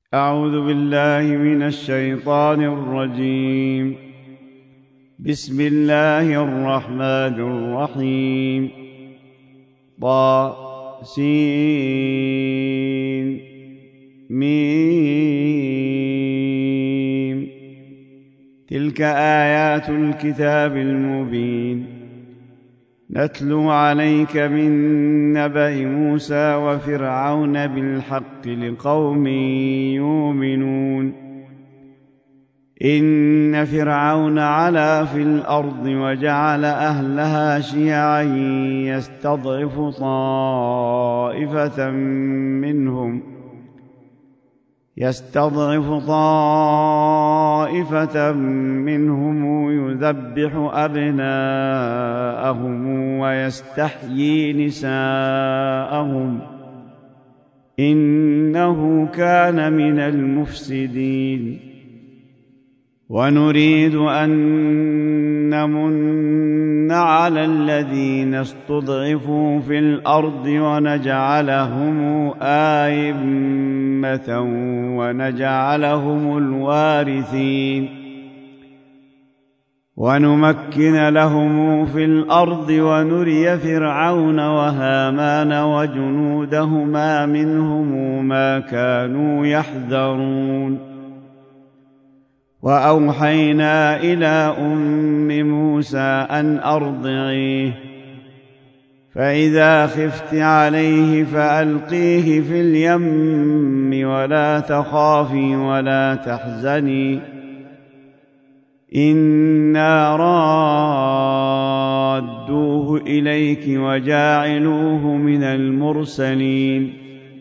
أعوذ بالله من الشيطان الرجيم. بسم الله الرحمن الرحيم. طاسين. تلك آيات الكتاب المبين. نتلو عليك من نبأ موسى وفرعون بالحق لقوم يؤمنون. إن فرعون علا في الأرض وجعل أهلها شيعا يستضعف طائفة منهم يذبح أبناءهم ويستحيي نساءهم إنه كان من المفسدين. ونريد أن نمن على الذين استضعفوا في الأرض ونجعلهم أئمة ونجعلهم الوارثين. ونمكن لهم في الأرض ونري فرعون وهامان وجنودهما منهم ما كانوا يحذرون. وأوحينا إلى أم موسى أن أرضعيه، فإذا خفت عليه فألقيه في اليم ولا تخافي ولا تحزني إنا رادوه إليك وجاعلوه من المرسلين.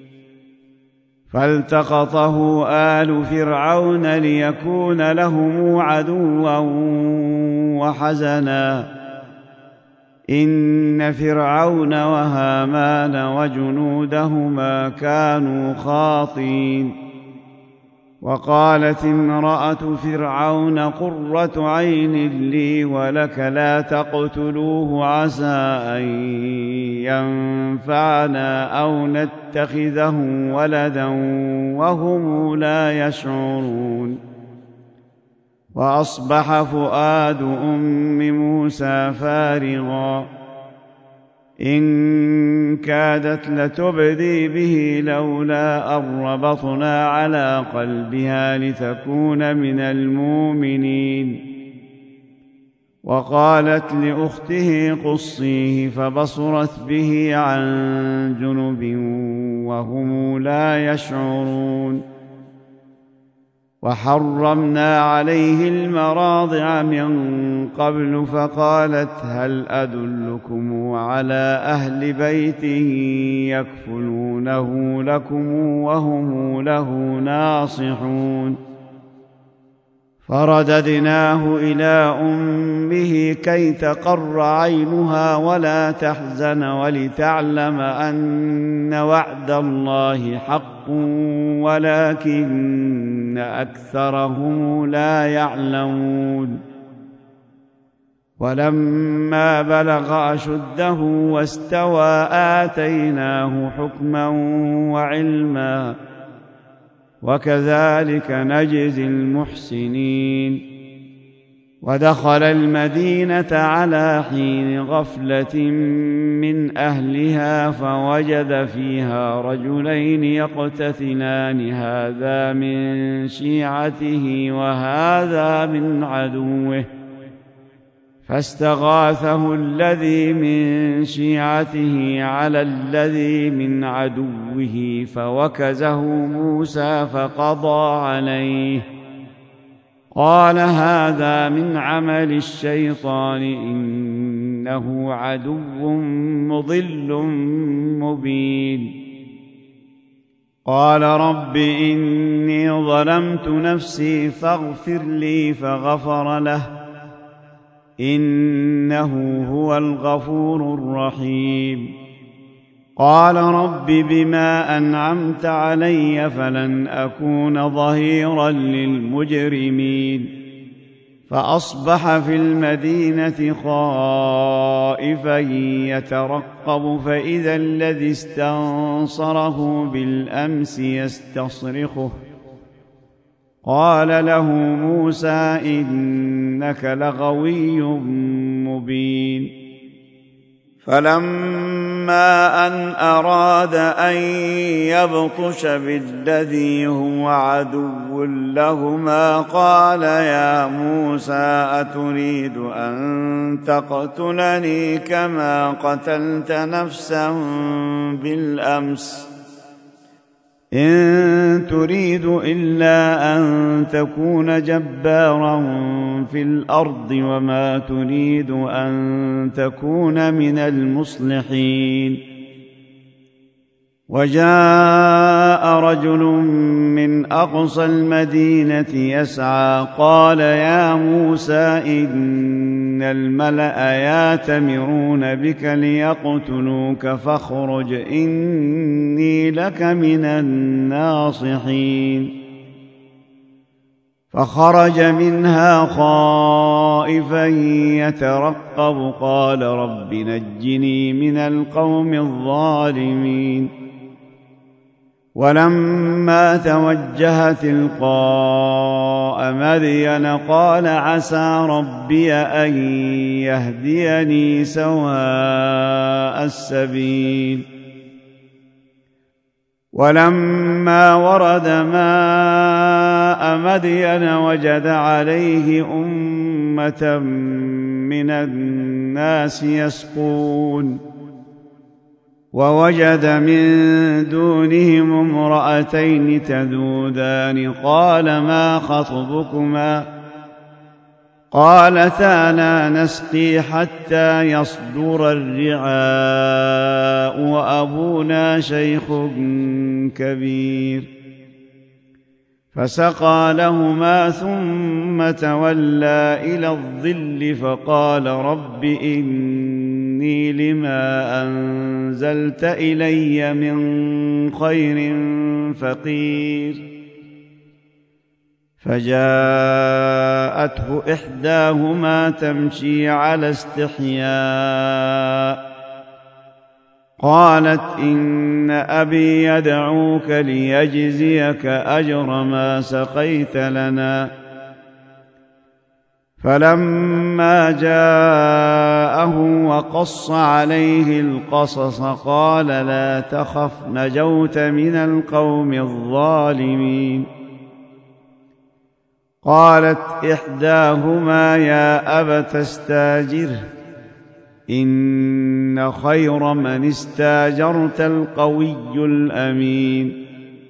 فالتقطه آل فرعون ليكون لهم عدوا وحزنا إن فرعون وهامان وجنودهما كانوا خاطئين. وقالت امرأة فرعون قرة عين لي ولك لا تقتلوه عسى أن ينفعنا أو نتخذه ولدا وهم لا يشعرون. وأصبح فؤاد أم موسى فارغا إن كادت لتبدي به لولا أن ربطنا على قلبها لتكون من المؤمنين. وقالت لأخته قصيه فبصرت به عن جنب وهم لا يشعرون. وحرمنا عليه المراضع من قبل فقالت هل أدلكم على أهل بيت يكفلونه لكم وهم له ناصحون. فرددناه إلى أمه كي تقر عينها ولا تحزن ولتعلم أن وعد الله حق ولكن أكثرهم لا يعلمون. ولما بلغ أشده واستوى آتيناه حكما وعلما وكذلك نجزي المحسنين. ودخل المدينة على حين غفلة من أهلها فوجد فيها رجلين يقتتلان هذا من شيعته وهذا من عدوه فاستغاثه الذي من شيعته على الذي من عدوه فوكزه موسى فقضى عليه قال هذا من عمل الشيطان إنه عدو مضل مبين. قال رب إني ظلمت نفسي فاغفر لي فغفر له إنه هو الغفور الرحيم. قال رب بما أنعمت علي فلن أكون ظهيرا للمجرمين. فأصبح في المدينة خائفا يترقب فإذا الذي استنصره بالأمس يستصرخه قال له موسى إنك لغوي مبين. فلما أن أراد أن يبطش بالذي هو عدو لهما قال يا موسى أتريد أن تقتلني كما قتلت نفسا بالأمس إن تريد إلا أن تكون جبارا في الأرض وما تريد أن تكون من المصلحين. وجاء رجل من أقصى المدينة يسعى قال يا موسى إن الملأ يأتمرون بك ليقتلوك فاخرج إني لك من الناصحين. فخرج منها خائفا يترقب قال رب نجني من القوم الظالمين. ولما توجه تلقاء مدين قال عسى ربي أن يهديني سواء السبيل. ولما ورد ماء مدين وجد عليه أمة من الناس يسقون ووجد من دونهم امرأتين تذودان قال ما خطبكما قالتا لا نسقي حتى يصدر الرعاء وأبونا شيخ كبير. فسقى لهما ثم تولى إلى الظل فقال رب إني لما أنزلت إلي من خير فقير. فجاءته إحداهما تمشي على استحياء قالت إن أبي يدعوك ليجزيك أجر ما سقيت لنا. فلما جاءه وقص عليه القصص قال لا تخف نجوت من القوم الظالمين. قالت إحداهما يا أبت استاجره إن خير من استاجرت القوي الأمين.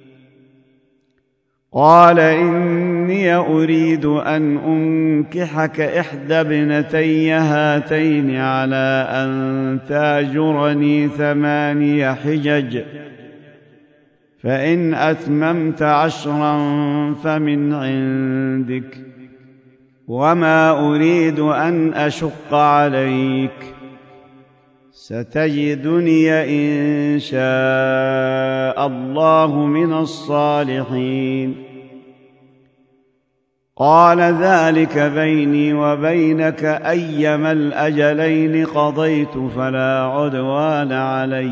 قال إني أريد أن أنكحك إحدى ابنتي هاتين على أن تاجرني 8 حجج فإن أتممت 10 فمن عندك وما أريد أن أشق عليك ستجدني إن شاء الله من الصالحين. قال ذلك بيني وبينك أيما الأجلين قضيت فلا عدوان علي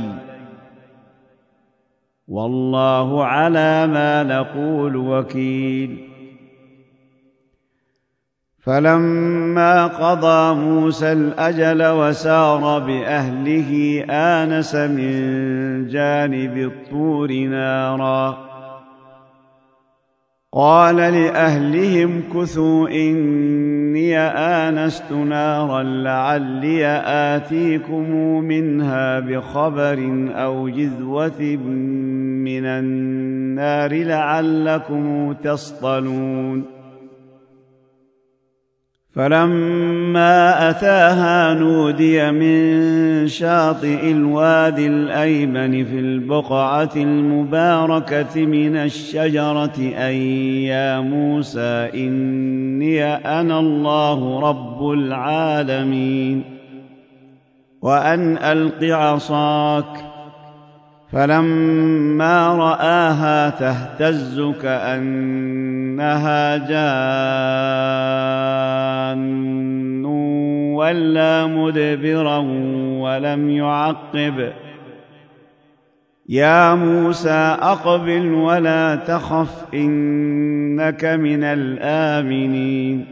والله على ما نقول وكيل. فلما قضى موسى الأجل وسار بأهله آنس من جانب الطور نارا قال لأهلهم كثوا إني آنست نارا لعلي آتيكم منها بخبر أو جذوة من النار لعلكم تصطلون. فلما أتاها نودي من شاطئ الوادي الأيمن في البقعة المباركة من الشجرة أن يا موسى إني أنا الله رب العالمين وأن ألق عصاك. فلما رآها تهتز كأنها جان ولا مدبرا ولم يعقب يا موسى أقبل ولا تخف إنك من الآمنين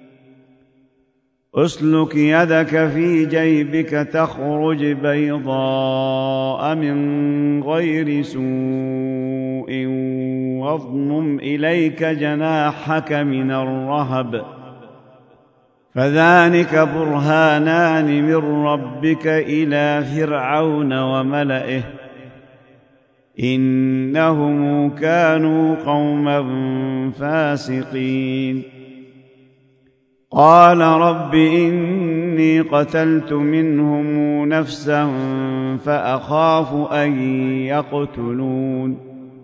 أسلك يدك في جيبك تخرج بيضاء من غير سوء واضمم إليك جناحك من الرهب فذلك برهانان من ربك إلى فرعون وملئه إنهم كانوا قوما فاسقين قال رب إني قتلت منهم نفسا فأخاف أن يقتلون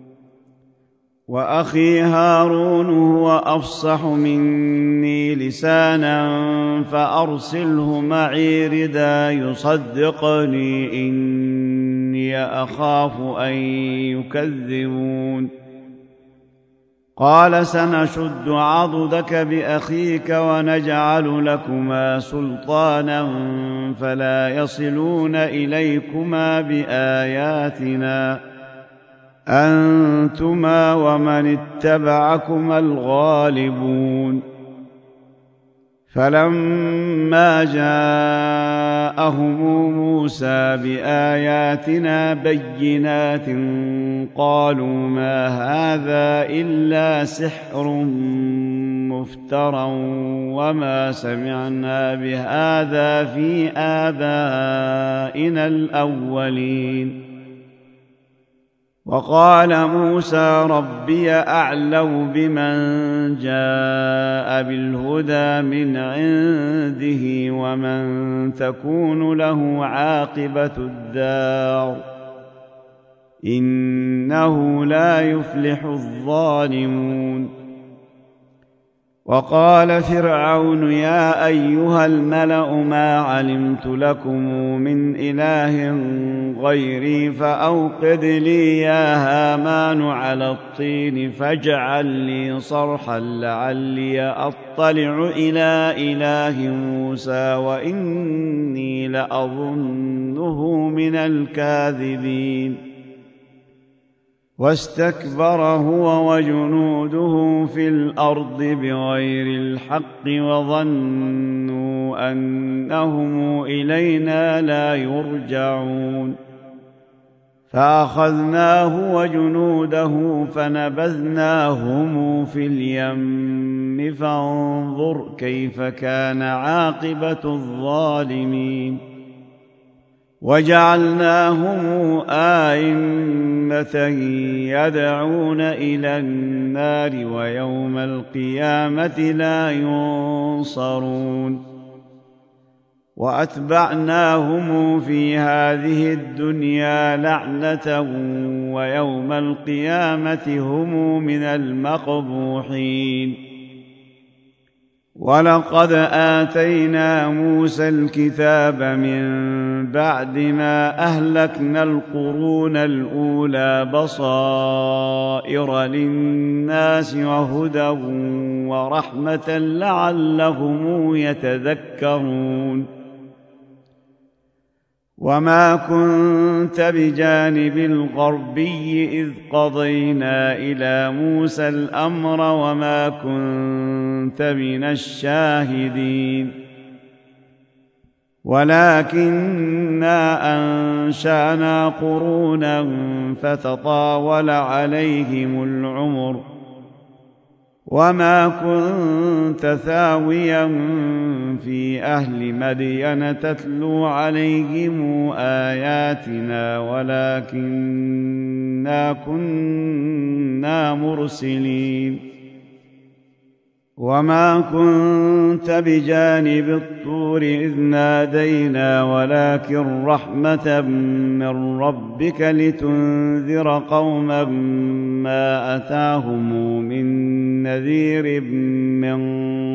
وأخي هارون هو أفصح مني لسانا فأرسله معي ردا يصدقني إني أخاف أن يكذبون قال سنشد عضدك بأخيك ونجعل لكما سلطانا فلا يصلون إليكما بآياتنا أنتما ومن اتبعكما الغالبون فلما جاءهم موسى بآياتنا بينات قالوا ما هذا إلا سحر مفترى وما سمعنا بهذا في آبائنا الأولين وقال موسى ربي أعلم بمن جاء بالهدى من عنده ومن تكون له عاقبة الدار إنه لا يفلح الظالمون وقال فرعون يا أيها الملأ ما علمت لكم من إله غيري فأوقد لي يا هامان على الطين فاجعل لي صرحا لعلي أطلع إلى إله موسى وإني لأظنه من الكاذبين واستكبر هو وجنوده في الأرض بغير الحق وظنوا أنهم إلينا لا يرجعون فأخذناه وجنوده فنبذناهم في اليم فانظر كيف كان عاقبة الظالمين وجعلناهم أئمة يدعون إلى النار ويوم القيامة لا ينصرون وأتبعناهم في هذه الدنيا لعنة ويوم القيامة هم من المقبوحين ولقد آتينا موسى الكتاب من بعد ما أهلكنا القرون الأولى بصائر للناس وهدى ورحمة لعلهم يتذكرون وما كنت بجانب الغربي إذ قضينا إلى موسى الأمر وما كنت من الشاهدين ولكننا أنشأنا قرونا فتطاول عليهم العمر وما كنت ثاويا في أهل مدين تتلو عليهم آياتنا ولكننا كنا مرسلين وما كنت بجانب الطور إذ نادينا ولكن رحمة من ربك لتنذر قوما ما أتاهم من نذير من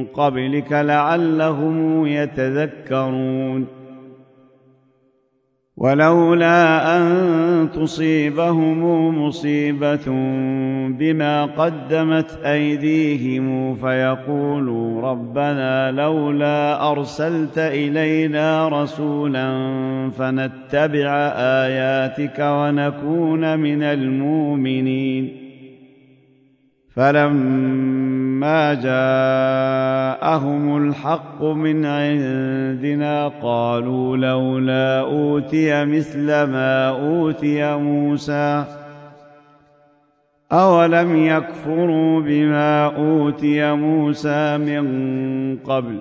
قبلك لعلهم يتذكرون ولولا أن تصيبهم مصيبة بما قدمت أيديهم فيقولوا ربنا لولا أرسلت إلينا رسولا فنتبع آياتك ونكون من المؤمنين. فلما جاءهم الحق من عندنا قالوا لولا أوتي مثل ما أوتي موسى أولم يكفروا بما أوتي موسى من قبل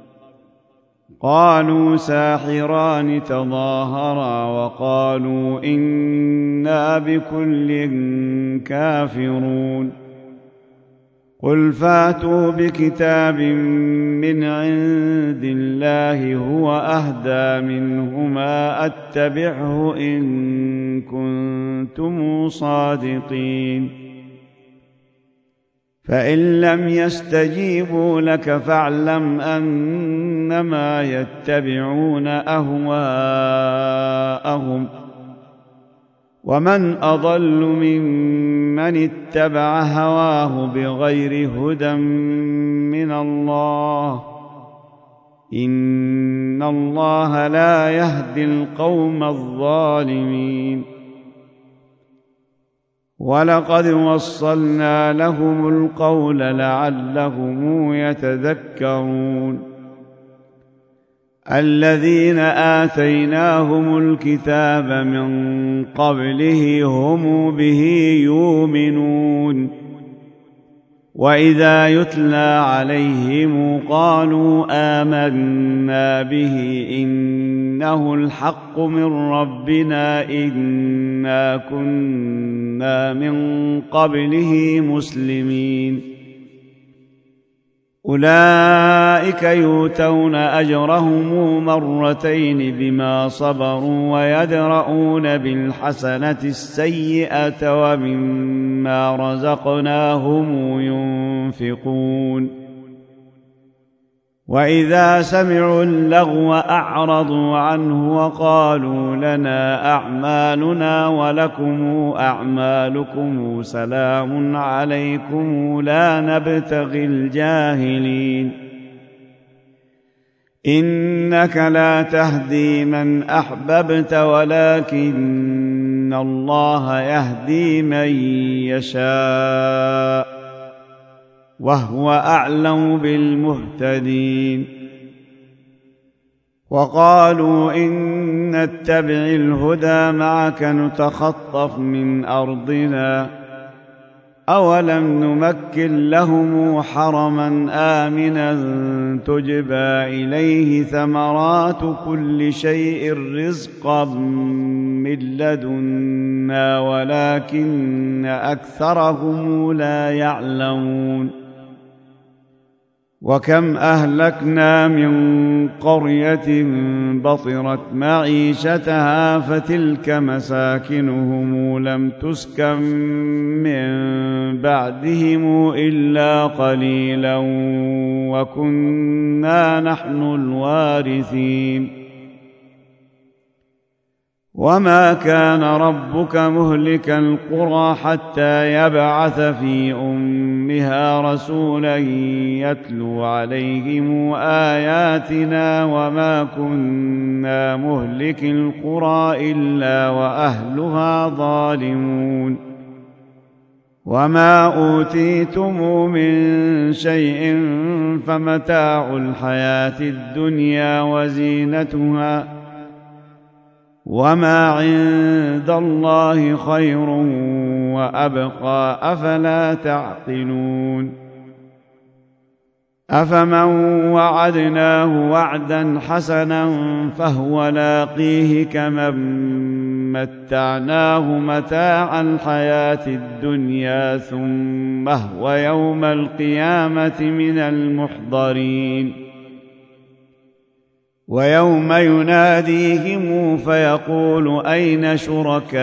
قالوا ساحران تظاهرا وقالوا إنا بكل كافرون. قل فاتوا بكتاب من عند الله هو أهدى منهما أتبعه إن كنتم صادقين. فإن لم يستجيبوا لك فاعلم أنما يتبعون أهواءهم ومن أضل ممن اتبع هواه بغير هدى من الله إن الله لا يهدي القوم الظالمين. ولقد وصلنا لهم القول لعلهم يتذكرون. الذين آتيناهم الكتاب من قبله هم به يؤمنون وإذا يتلى عليهم قالوا آمنا به إنه الحق من ربنا إنا كنا من قبله مسلمين. أولئك يؤتون أجرهم مرتين بما صبروا ويدرؤون بالحسنة السيئة ومما رزقناهم ينفقون. وإذا سمعوا اللغو أعرضوا عنه وقالوا لنا أعمالنا ولكم أعمالكم سلام عليكم لا نبتغي الجاهلين. إنك لا تهدي من أحببت ولكن الله يهدي من يشاء وهو أعلم بالمهتدين. وقالوا إن نتبع الهدى معك نتخطف من أرضنا أولم نمكن لهم حرما آمنا تجبى إليه ثمرات كل شيء رزقا من لدنا ولكن أكثرهم لا يعلمون. وكم أهلكنا من قرية بطرت معيشتها فتلك مساكنهم لم تسكن من بعدهم إلا قليلا وكنا نحن الوارثين. وما كان ربك مهلك القرى حتى يبعث في أمها رسولا يتلو عليهم آياتنا وما كنا مهلك القرى إلا وأهلها ظالمون. وما أوتيتم من شيء فمتاع الحياة الدنيا وزينتها وما عند الله خير وأبقى أفلا تعقلون. أفمن وعدناه وعدا حسنا فهو لاقيه كمن متعناه متاع الحياة الدنيا ثم هو يوم القيامة من المحضرين. ويوم يناديهم فيقول أين شركائي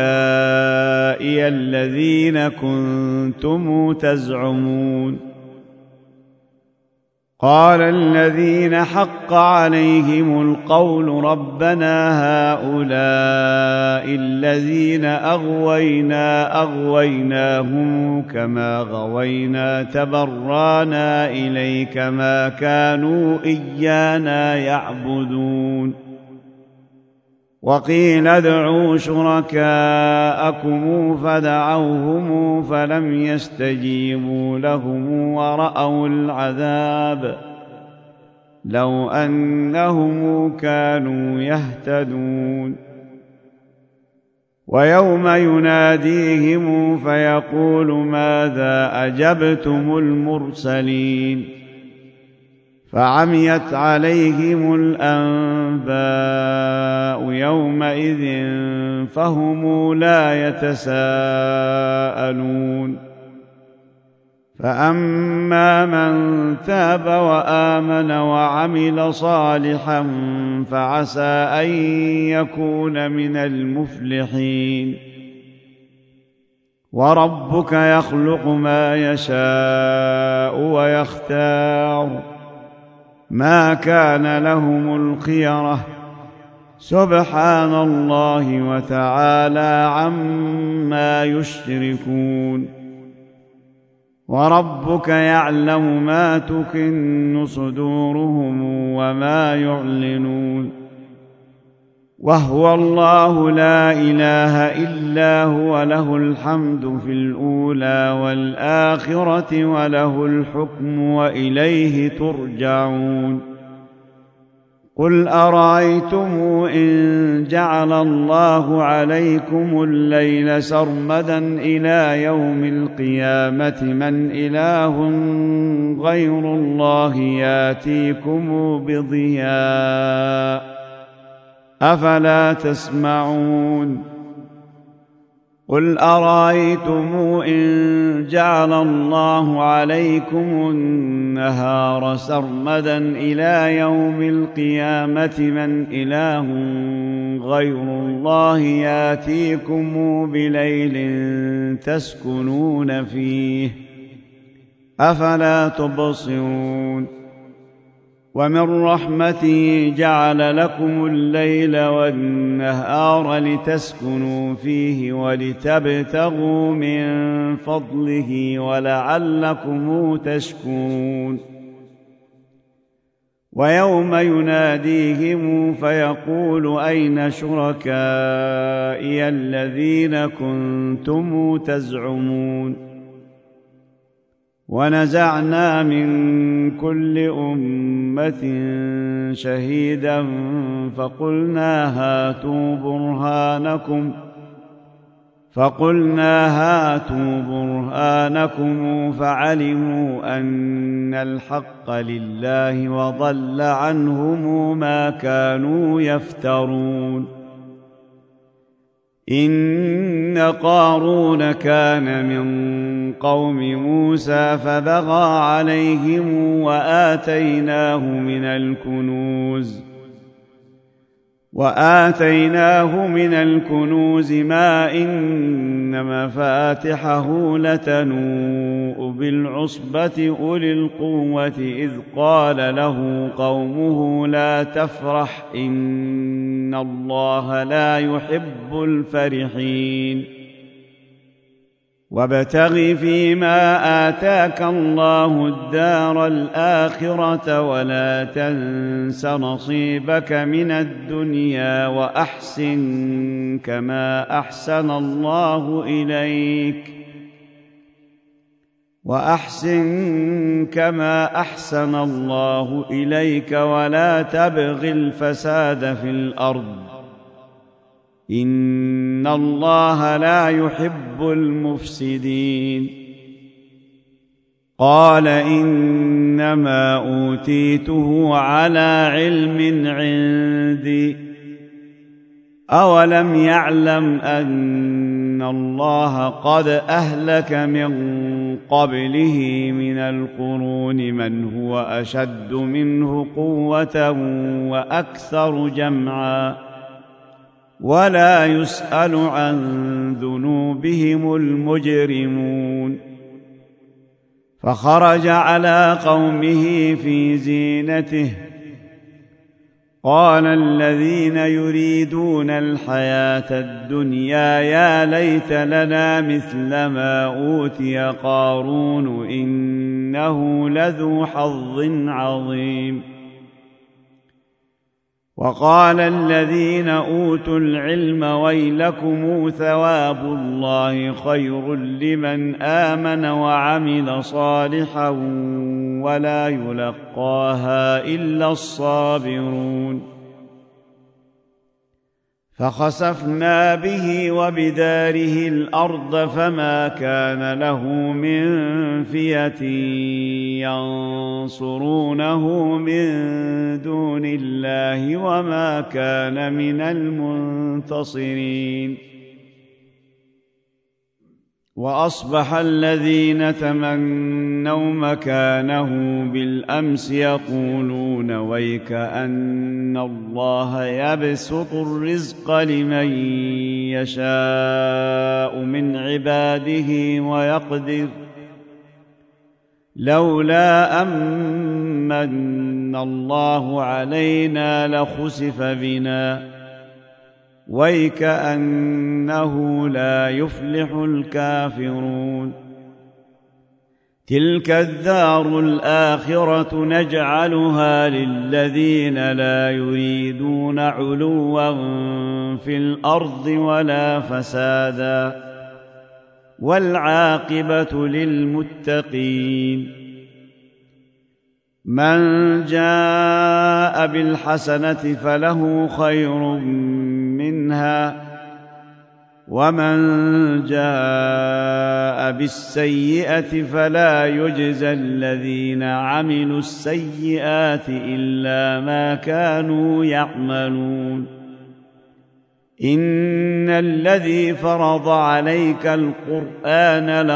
الذين كنتم تزعمون قال الذين حق عليهم القول ربنا هؤلاء الذين أغويناهم كما غوينا تبرانا إليك ما كانوا إيانا يعبدون وقيل ادعوا شركاءكم فدعوهم فلم يستجيبوا لهم ورأوا العذاب لو أنهم كانوا يهتدون ويوم يناديهم فيقول ماذا أجبتم المرسلين فعميت عليهم الأنباء يومئذ فهم لا يتساءلون فأما من تاب وآمن وعمل صالحا فعسى أن يكون من المفلحين وربك يخلق ما يشاء ويختار ما كان لهم الخيرة سبحان الله وتعالى عما يشركون وربك يعلم ما تكن صدورهم وما يعلنون وهو الله لا إله إلا هو له الحمد في الأولى والآخرة وله الحكم وإليه ترجعون قل أرأيتم إن جعل الله عليكم الليل سرمدا إلى يوم القيامة من إله غير الله ياتيكم بضياء أفلا تسمعون قل أرأيتم إن جعل الله عليكم النهار سرمدا إلى يوم القيامة من إله غير الله ياتيكم بليل تسكنون فيه أفلا تبصرون ومن رحمته جعل لكم الليل والنهار لتسكنوا فيه ولتبتغوا من فضله ولعلكم تشكرون ويوم يناديهم فيقول أين شركائي الذين كنتم تزعمون ونزعنا من كل أمة شهيدا فقلنا هاتوا برهانكم فعلموا أن الحق لله وضل عنهم ما كانوا يفترون إن قارون كان من قوم موسى فبغى عليهم وآتيناه من الكنوز ما إن مفاتحه لتنوء بالعصبة أولي القوة إذ قال له قومه لا تفرح إن الله لا يحب الفرحين وابتغ فيما آتاك الله الدار الآخرة ولا تنس نصيبك من الدنيا وأحسن كما أحسن الله إليك ولا تبغ الفساد في الأرض إن الله لا يحب المفسدين قال إنما أوتيته على علم عندي أولم يعلم أن الله قد أهلك من قبله من القرون من هو أشد منه قوة وأكثر جمعا ولا يسأل عن ذنوبهم المجرمون فخرج على قومه في زينته قال الذين يريدون الحياة الدنيا يا ليت لنا مثل ما أوتي قارون إنه لذو حظ عظيم. وقال الذين أوتوا العلم ويلكم ثواب الله خير لمن آمن وعمل صالحا ولا يلقاها إلا الصابرون. فخسفنا به وبداره الأرض فما كان له من فئة ينصرونه من دون الله وما كان من المنتصرين. وأصبح الذين تمنوا مكانه بالأمس يقولون ويك أن الله يبسط الرزق لمن يشاء من عباده ويقدر لولا أمن الله علينا لخسف بنا ويك أنه لا يفلح الكافرون. تلك الدار الآخرة نجعلها للذين لا يريدون علوا في الأرض ولا فسادا والعاقبة للمتقين. من جاء بالحسنة فله خير منها ومن جاء بالسيئة فلا يجزى الذين عملوا السيئات إلا ما كانوا يعملون. إن الذي فرض عليك القرآن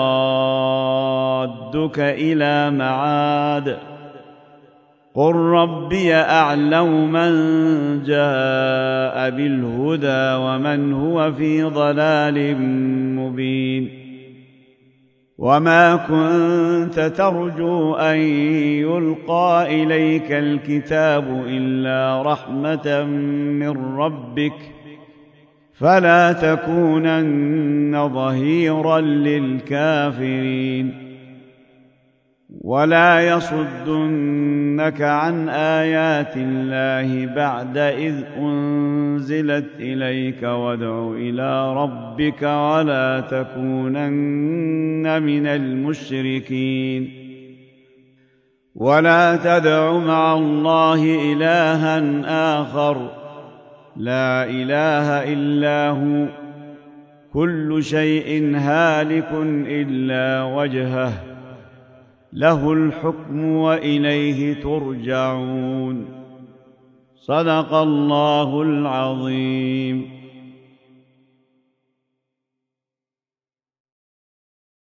لرادك إلى معاد قل ربي أعلم من جاء بالهدى ومن هو في ضلال مبين. وما كنت ترجو أن يلقى إليك الكتاب إلا رحمة من ربك فلا تكونن ظهيرا للكافرين. ولا يصدنك عن آيات الله بعد إذ أنزلت إليك وادع إلى ربك ولا تكونن من المشركين. ولا تدع مع الله إلها آخر لا إله إلا هو كل شيء هالك إلا وجهه له الحكم وإليه ترجعون. صدق الله العظيم.